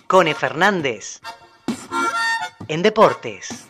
Cone Fernández en Deportes.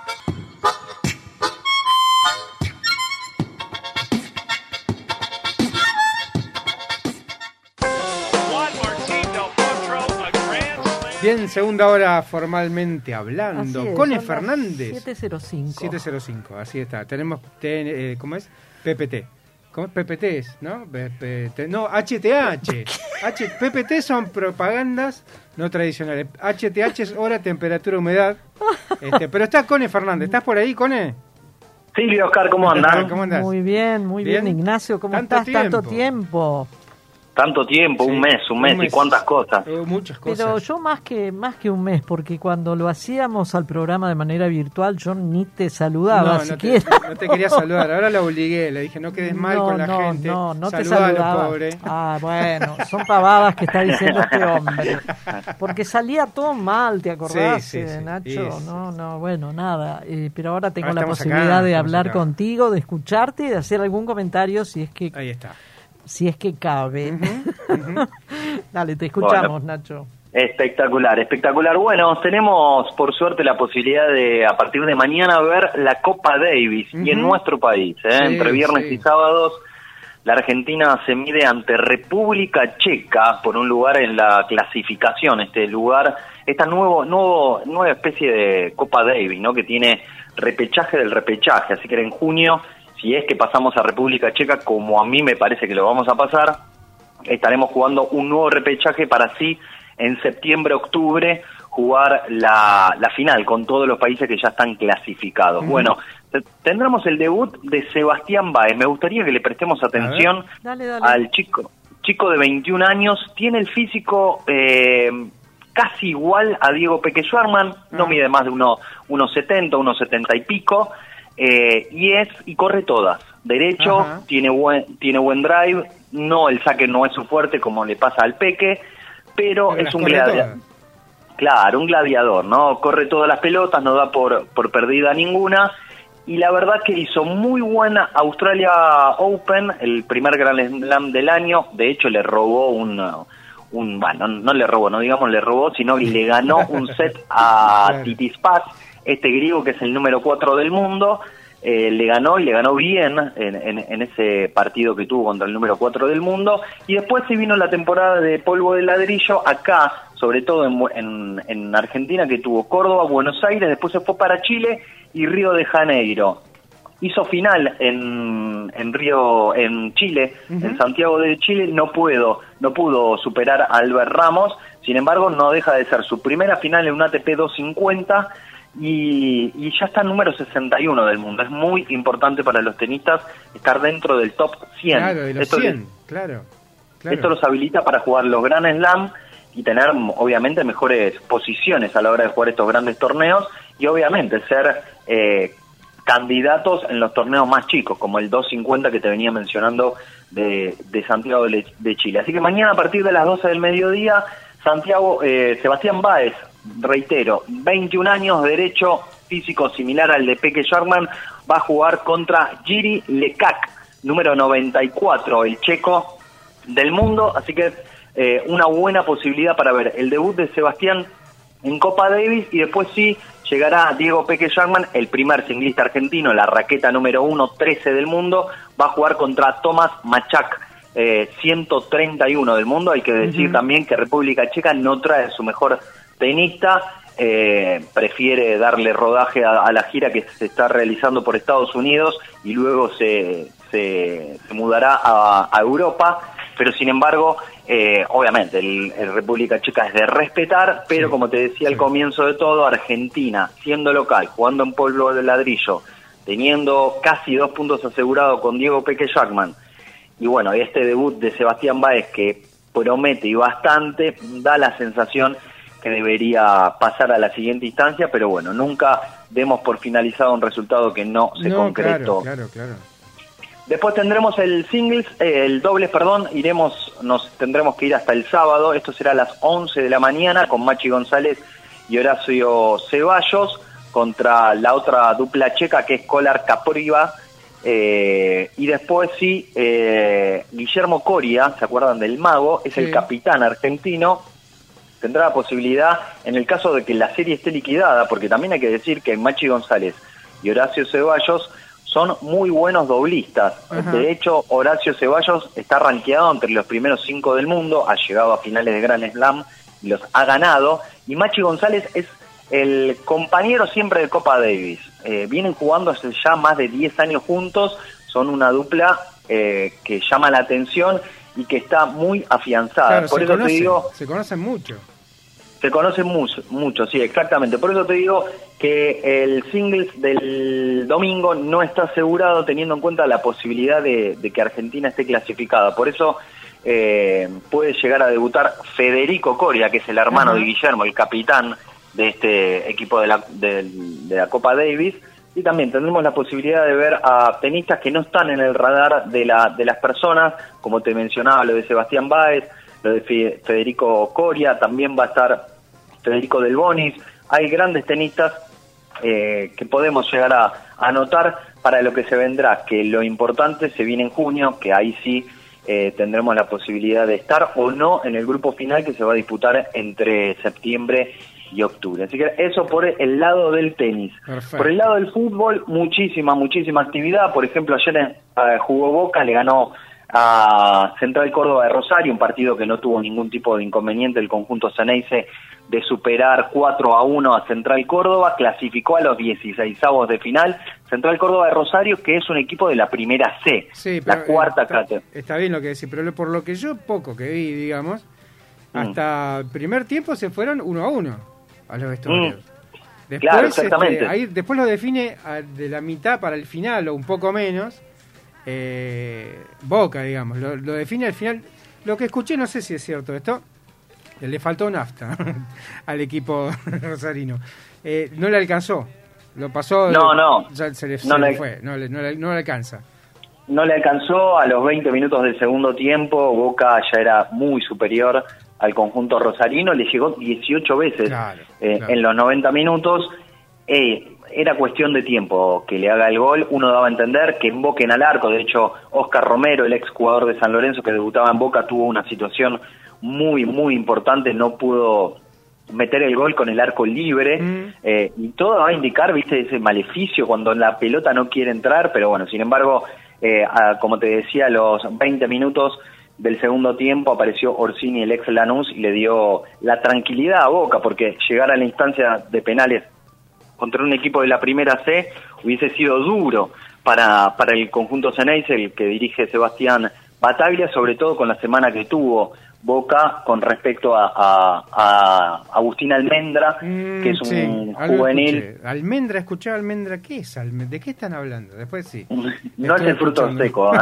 Bien, segunda hora formalmente hablando. Es, Cone Fernández. 7:05. 7:05, así está. Tenemos, ¿cómo es? PPT. ¿Cómo es? PPT es, ¿no? No, HTH. PPT son propagandas no tradicionales. HTH es hora, temperatura, humedad. Pero está Cone Fernández. ¿Estás por ahí, Cone? Silvio, Oscar, ¿cómo andan? ¿Cómo andás? Muy bien, Ignacio, ¿cómo estás? Tanto tiempo. Tanto tiempo, sí, un mes y cuántas cosas. Muchas cosas. Pero yo más que un mes, porque cuando lo hacíamos al programa de manera virtual, yo ni te saludaba siquiera. No te quería saludar, ahora la obligué, le dije, no quedes mal con la gente. No te saludalo, saludaba. pobre. Ah, bueno, son pavadas que está diciendo este hombre. Porque salía todo mal, ¿te acordás, sí, Nacho? Sí. No, bueno, nada. Pero ahora tengo Ahora la posibilidad acá, de hablar acá contigo, de escucharte y de hacer algún comentario si es que... Ahí está. Si es que cabe. Dale, te escuchamos, Nacho. Espectacular. Bueno, tenemos por suerte la posibilidad de, a partir de mañana, ver la Copa Davis y en nuestro país, entre viernes y sábados, la Argentina se mide ante República Checa por un lugar en la clasificación, esta nueva especie de Copa Davis, ¿no? Que tiene repechaje del repechaje, así que en junio, si es que pasamos a República Checa, como a mí me parece que lo vamos a pasar, estaremos jugando un nuevo repechaje para así en septiembre-octubre jugar la final con todos los países que ya están clasificados. Bueno, tendremos el debut de Sebastián Báez. Me gustaría que le prestemos atención dale. Al chico de 21 años. Tiene el físico casi igual a Diego Peque Schwarman, no mide más de 1,70, 1,70 y pico. Y corre todas, derecho, tiene buen drive, el saque no es su fuerte como le pasa al Peque, pero es un gladiador. Claro, un gladiador, ¿no? Corre todas las pelotas, no da por perdida ninguna, y la verdad que hizo muy buena Australia Open, el primer Grand Slam del año. De hecho le robó le robó, sino que le ganó un set a Tsitsipas, este griego que es el número 4 del mundo. Le ganó bien en ese partido que tuvo contra el número 4 del mundo, y después se vino la temporada de polvo de ladrillo acá, sobre todo en Argentina, que tuvo Córdoba, Buenos Aires, después se fue para Chile y Río de Janeiro. Hizo final en Chile, en Santiago de Chile, no pudo superar a Albert Ramos. Sin embargo, no deja de ser su primera final en un ATP 250 y ya está en número 61 del mundo. Es muy importante para los tenistas estar dentro del top 100. Claro, de los 100, claro. Esto los habilita para jugar los Grand Slam y tener, obviamente, mejores posiciones a la hora de jugar estos grandes torneos, y obviamente ser candidatos en los torneos más chicos, como el 250 que te venía mencionando de Santiago de Chile. Así que mañana a partir de las 12 del mediodía, Sebastián Báez, reitero, 21 años, derecho, físico similar al de Peque Schwarman, va a jugar contra Jiří Lekak, número 94, el checo del mundo. Así que una buena posibilidad para ver el debut de Sebastián en Copa Davis, y después sí llegará Diego Peque Schwarman, el primer singlista argentino, la raqueta número 13 del mundo, va a jugar contra Tomás Machak, 131 del mundo. Hay que decir también que República Checa no trae su mejor tenista, prefiere darle rodaje a la gira que se está realizando por Estados Unidos, y luego se mudará a Europa. Pero sin embargo, obviamente el República Checa es de respetar, pero como te decía al comienzo de todo, Argentina siendo local, jugando en polvo de ladrillo, teniendo casi 2 puntos asegurados con Diego Peque Schwarman, y bueno, este debut de Sebastián Báez que promete y bastante, da la sensación que debería pasar a la siguiente instancia, pero bueno, nunca demos por finalizado un resultado que no se concretó. Claro. Después tendremos el dobles, tendremos que ir hasta el sábado. Esto será a las 11 de la mañana con Machi González y Horacio Ceballos contra la otra dupla checa que es Kolar Kapriva. Y después Guillermo Coria, ¿se acuerdan del mago? Es el capitán argentino, tendrá la posibilidad, en el caso de que la serie esté liquidada, porque también hay que decir que Machi González y Horacio Ceballos son muy buenos doblistas. Ajá. De hecho, Horacio Ceballos está rankeado entre los primeros 5 del mundo, ha llegado a finales de Grand Slam y los ha ganado, y Machi González es el compañero siempre de Copa Davis. Vienen jugando hace ya más de 10 años juntos, son una dupla que llama la atención y que está muy afianzada. Claro, Por eso te digo, se conocen mucho. se conocen mucho, sí, exactamente. Por eso te digo que el singles del domingo no está asegurado, teniendo en cuenta la posibilidad de que Argentina esté clasificada. Por eso puede llegar a debutar Federico Coria, que es el hermano de Guillermo, el capitán de este equipo de la Copa Davis. Y también tendremos la posibilidad de ver a tenistas que no están en el radar de las personas, como te mencionaba, lo de Sebastián Báez, lo de Federico Coria, también va a estar Federico Del Bonis. Hay grandes tenistas que podemos llegar a anotar para lo que se vendrá, que lo importante se viene en junio, que ahí sí tendremos la posibilidad de estar o no en el grupo final que se va a disputar entre septiembre y octubre. Así que eso por el lado del tenis. Perfecto. Por el lado del fútbol, muchísima actividad. Por ejemplo, ayer jugó Boca, le ganó a Central Córdoba de Rosario, un partido que no tuvo ningún tipo de inconveniente el conjunto Ceneice de superar 4-1 a Central Córdoba, clasificó a los 16avos de final. Central Córdoba de Rosario, que es un equipo de la primera C, Sí, la pero, cuarta categoría. está bien lo que decís, pero por lo que yo poco que vi, digamos, hasta el primer tiempo se fueron 1-1 a los vestuarios. Después, Claro, exactamente. Ahí después lo define de la mitad para el final o un poco menos. Boca, digamos, lo define al final. Lo que escuché, no sé si es cierto esto, le faltó nafta al equipo rosarino. No le alcanzó, lo pasó. No. Ya se le fue, no le alcanza. No le alcanzó. A los 20 minutos del segundo tiempo, Boca ya era muy superior al conjunto rosarino, le llegó 18 veces Claro. en los 90 minutos. Era cuestión de tiempo que le haga el gol. Uno daba a entender que emboquen al arco. De hecho, Oscar Romero, el ex jugador de San Lorenzo que debutaba en Boca, tuvo una situación muy importante, no pudo meter el gol con el arco libre, y todo va a indicar, viste, ese maleficio cuando la pelota no quiere entrar. Pero bueno, sin embargo, como te decía, a los 20 minutos del segundo tiempo apareció Orsini, el ex Lanús, y le dio la tranquilidad a Boca, porque llegar a la instancia de penales contra un equipo de la primera C hubiese sido duro para el conjunto Ceneice, el que dirige Sebastián Bataglia, sobre todo con la semana que tuvo Boca con respecto a Agustín Almendra, que es un juvenil. Almendra, escuché Almendra, ¿qué es Almendra? ¿De qué están hablando? Después sí. No es el fruto seco.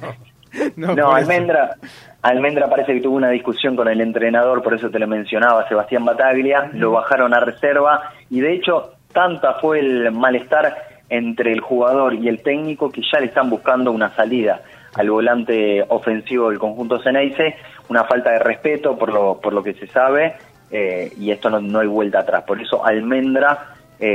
No, Almendra parece que tuvo una discusión con el entrenador, por eso te lo mencionaba, Sebastián Bataglia, lo bajaron a reserva, y de hecho tanta fue el malestar entre el jugador y el técnico que ya le están buscando una salida al volante ofensivo del conjunto Ceneice, una falta de respeto por lo que se sabe, y esto no hay vuelta atrás. Por eso Almendra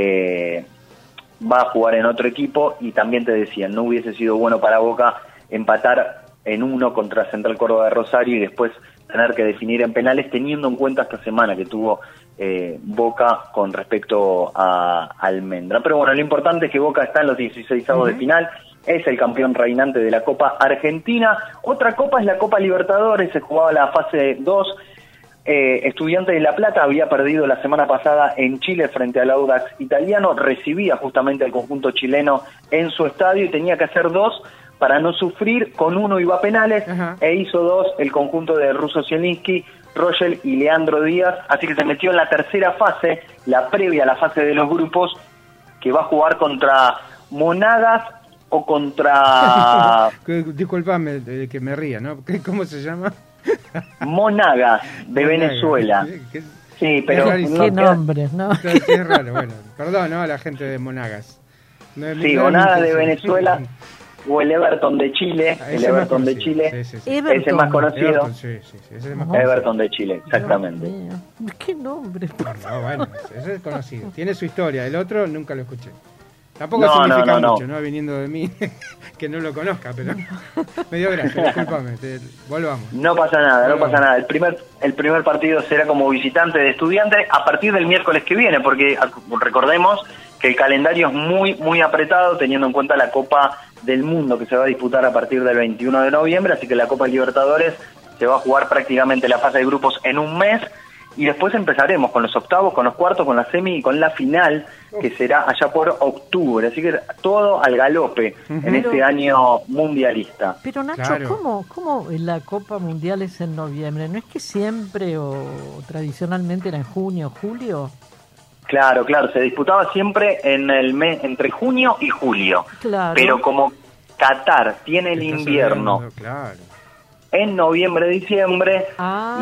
va a jugar en otro equipo, y también te decía, no hubiese sido bueno para Boca empatar en uno contra Central Córdoba de Rosario y después tener que definir en penales, teniendo en cuenta esta semana que tuvo Boca con respecto a Almendra. Pero bueno, lo importante es que Boca está en los 16avos de final, es el campeón reinante de la Copa Argentina. Otra copa es la Copa Libertadores, se jugaba la fase 2. Estudiantes de La Plata había perdido la semana pasada en Chile frente al Audax italiano, recibía justamente al conjunto chileno en su estadio y tenía que hacer 2 para no sufrir. Con 1 iba a penales, e hizo 2 el conjunto de Russo Zielinski, Rogel y Leandro Díaz, así que se metió en la tercera fase, la previa a la fase de los grupos, que va a jugar contra Monagas o contra... Disculpame que me ría, ¿no? ¿Cómo se llama? Monagas, de Venezuela. Sí, pero... ¿Qué nombres, no? Es raro, bueno. Perdón, ¿no? A la gente de Monagas. Sí, Monagas de Venezuela, o el Everton de Chile. El Everton de Chile, sí. Ese más conocido. Everton, sí, ese es más conocido. Everton de Chile, exactamente. ¿Qué nombre? No, bueno, ese es conocido. Tiene su historia. El otro nunca lo escuché. Tampoco No, significa no. mucho, ¿no? Viniendo de mí, que no lo conozca, pero me dio gracia, discúlpame, volvamos. No pasa nada, no pasa nada. El primer partido será como visitante de Estudiantes a partir del miércoles que viene, porque recordemos que el calendario es muy, muy apretado, teniendo en cuenta la Copa del Mundo que se va a disputar a partir del 21 de noviembre, así que la Copa Libertadores se va a jugar prácticamente la fase de grupos en un mes, y después empezaremos con los octavos, con los cuartos, con la semi y con la final, que será allá por octubre. Así que todo al galope en este año mundialista. Pero Nacho, Claro. ¿cómo la Copa Mundial es en noviembre? ¿No es que siempre o tradicionalmente era en junio, julio? Claro, se disputaba siempre en el mes entre junio y julio. Claro. Pero como Qatar tiene el Está invierno celebrando, claro. en noviembre, diciembre, Ah.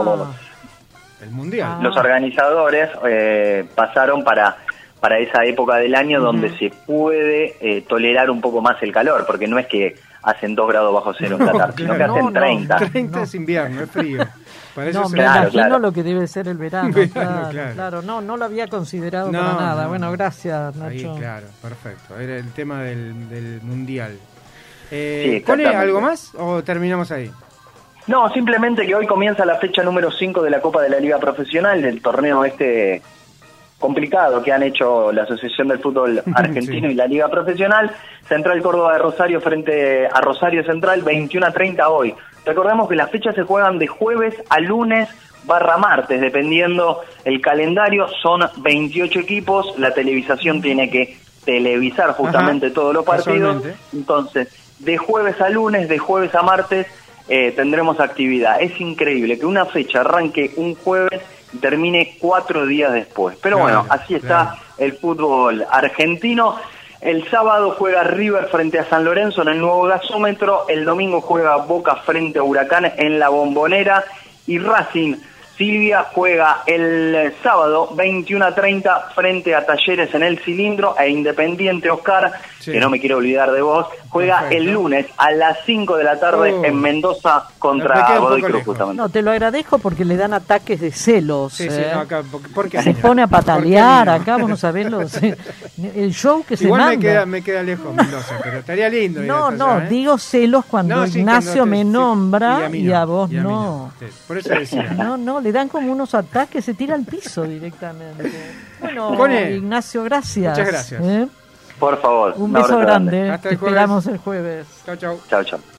El mundial. los organizadores pasaron para esa época del año donde se puede tolerar un poco más el calor, porque no es que hacen 2 grados bajo cero en Qatar, sino que claro. hacen 30. 30 es invierno, es frío. Para eso No, se- me Claro, imagino claro. lo que debe ser el verano. Verano, claro. claro. No lo había considerado No, para nada. no, Bueno, no. gracias, Ahí, Nacho. claro, perfecto. Era el tema del mundial. Sí, ¿Cone, exactamente. algo más o terminamos ahí? No, simplemente que hoy comienza la fecha número 5 de la Copa de la Liga Profesional, del torneo complicado que han hecho la Asociación del Fútbol Argentino Sí. y la Liga Profesional. Central Córdoba de Rosario frente a Rosario Central, 21:30 hoy. Recordemos que las fechas se juegan de jueves a lunes / martes, dependiendo el calendario. Son 28 equipos, la televisación tiene que televisar justamente todos los partidos. casualmente. Entonces, de jueves a lunes, de jueves a martes, tendremos actividad. Es increíble que una fecha arranque un jueves y termine 4 días después. Pero Claro, bueno, así está claro. el fútbol argentino. El sábado juega River frente a San Lorenzo en el nuevo gasómetro. El domingo juega Boca frente a Huracán en la Bombonera. Y Racing, Silvia, juega el sábado 21:30 frente a Talleres en el Cilindro. E Independiente, Oscar, Sí. que no me quiero olvidar de vos, juega Perfecto. el lunes a las 5 de la tarde en Mendoza Me contra queda un Godoy poco Cruz, lejos. justamente. No, te lo agradezco porque le dan ataques de celos. Sí, sí, no, acá, ¿por qué? Se no? pone a ¿Por qué patalear no? acá, vos no sabés el show que se Igual manda. me queda lejos Mendoza, pero estaría lindo. ir No, hasta no, allá, ¿eh? digo celos cuando No, sí, Ignacio cuando me sí, nombra mí y a no, vos y a mí no. Sí, por eso decía. No, le dan como unos ataques, se tira al piso directamente. Bueno, Cone, Ignacio, gracias. muchas gracias. ¿eh? Por favor. Un beso abrazo grande. Hasta Te el jueves. esperamos el jueves. Chau, chau. Chao, chao.